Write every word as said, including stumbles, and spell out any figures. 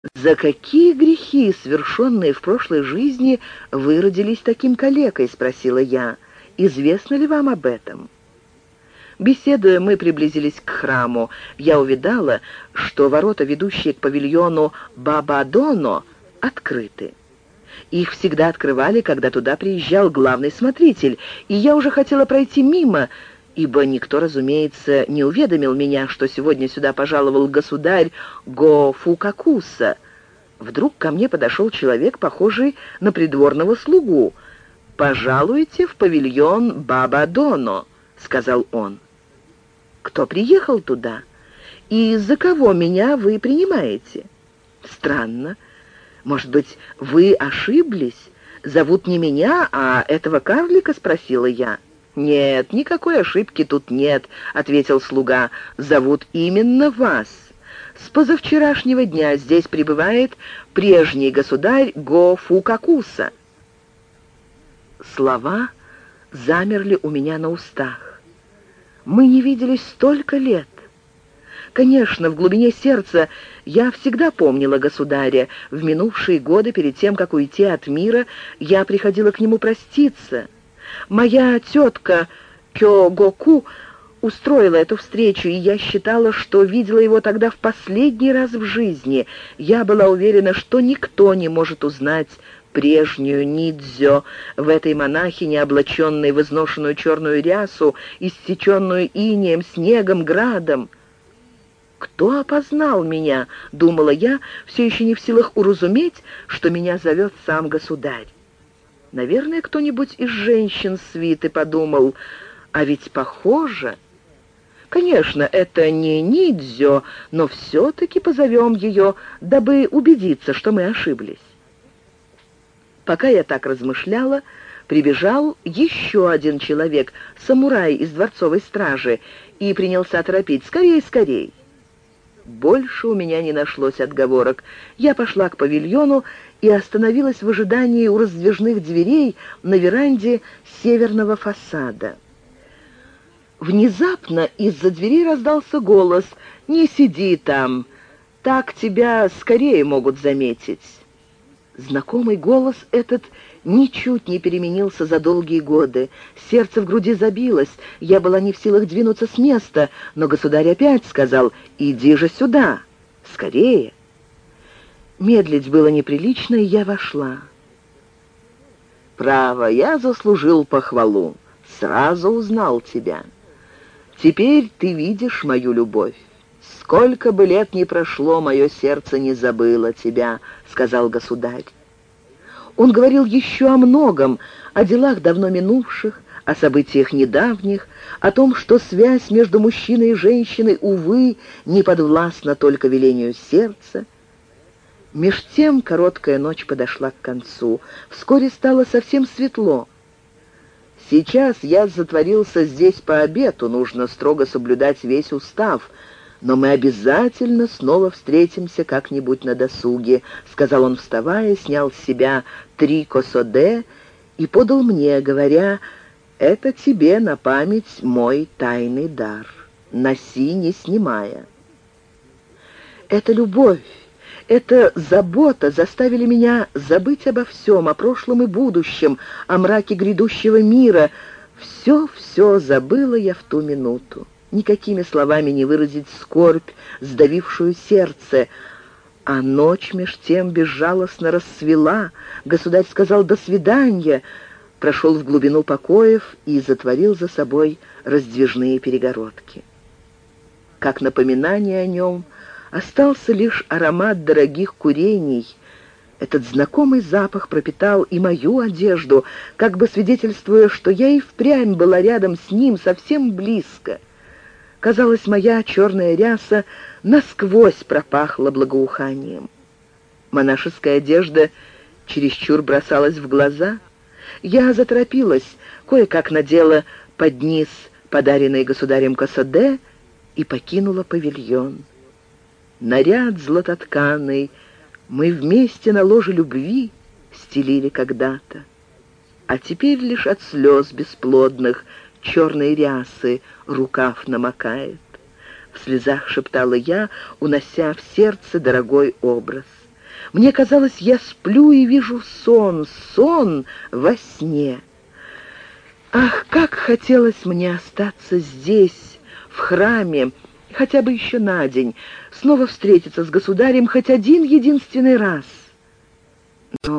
«За какие грехи, совершенные в прошлой жизни, вы родились таким калекой?» — спросила я. «Известно ли вам об этом?» Беседуя, мы приблизились к храму. Я увидала, что ворота, ведущие к павильону Баба-Доно, открыты. Их всегда открывали, когда туда приезжал главный смотритель, и я уже хотела пройти мимо, ибо никто, разумеется, не уведомил меня, что сегодня сюда пожаловал государь Го-Фукакуса. Вдруг ко мне подошел человек, похожий на придворного слугу. «Пожалуйте в павильон Баба-Доно», — сказал он. «Кто приехал туда? И за кого меня вы принимаете?» «Странно. Может быть, вы ошиблись? Зовут не меня, а этого карлика?» — спросила я. «Нет, никакой ошибки тут нет», — ответил слуга. «Зовут именно вас. С позавчерашнего дня здесь пребывает прежний государь Го-Фукакуса». Слова замерли у меня на устах. Мы не виделись столько лет. Конечно, в глубине сердца я всегда помнила государя. В минувшие годы, перед тем, как уйти от мира, я приходила к нему проститься. Моя тетка Кёгоку устроила эту встречу, и я считала, что видела его тогда в последний раз в жизни. Я была уверена, что никто не может узнать прежнюю Нидзё в этой монахине, облаченной в изношенную черную рясу, иссеченную инеем, снегом, градом. «Кто опознал меня?» — думала я, все еще не в силах уразуметь, что меня зовет сам государь. Наверное, кто-нибудь из женщин свиты подумал, а ведь похоже. Конечно, это не Нидзё, но все-таки позовем ее, дабы убедиться, что мы ошиблись. Пока я так размышляла, прибежал еще один человек, самурай из дворцовой стражи, и принялся торопить: «Скорей, скорей!» Больше у меня не нашлось отговорок. Я пошла к павильону и остановилась в ожидании у раздвижных дверей на веранде северного фасада. Внезапно из-за двери раздался голос: «Не сиди там, так тебя скорее могут заметить». Знакомый голос этот ничуть не переменился за долгие годы. Сердце в груди забилось, я была не в силах двинуться с места, но государь опять сказал: «Иди же сюда, скорее». Медлить было неприлично, и я вошла. «Право, я заслужил похвалу, сразу узнал тебя. Теперь ты видишь мою любовь. Сколько бы лет ни прошло, мое сердце не забыло тебя», — сказал государь. Он говорил еще о многом, о делах давно минувших, о событиях недавних, о том, что связь между мужчиной и женщиной, увы, не подвластна только велению сердца. Меж тем короткая ночь подошла к концу. Вскоре стало совсем светло. «Сейчас я затворился здесь по обету, нужно строго соблюдать весь устав, но мы обязательно снова встретимся как-нибудь на досуге», — сказал он, вставая, снял с себя три косоде и подал мне, говоря: «Это тебе на память мой тайный дар. Носи, не снимая». Эта любовь, эта забота заставили меня забыть обо всем, о прошлом и будущем, о мраке грядущего мира. Все-все забыла я в ту минуту. Никакими словами не выразить скорбь, сдавившую сердце. А ночь меж тем безжалостно рассвела. Государь сказал «до свидания», прошел в глубину покоев и затворил за собой раздвижные перегородки. Как напоминание о нем остался лишь аромат дорогих курений. Этот знакомый запах пропитал и мою одежду, как бы свидетельствуя, что я и впрямь была рядом с ним, совсем близко. Казалось, моя черная ряса насквозь пропахла благоуханием. Монашеская одежда чересчур бросалась в глаза. Я заторопилась, кое-как надела под низ подаренный государем косоде и покинула павильон. Наряд златотканый мы вместе на ложе любви стелили когда-то, а теперь лишь от слез бесплодных черной рясы рукав намокает. В слезах шептала я, унося в сердце дорогой образ. Мне казалось, я сплю и вижу сон, сон во сне. Ах, как хотелось мне остаться здесь, в храме, хотя бы еще на день, снова встретиться с государем хоть один единственный раз.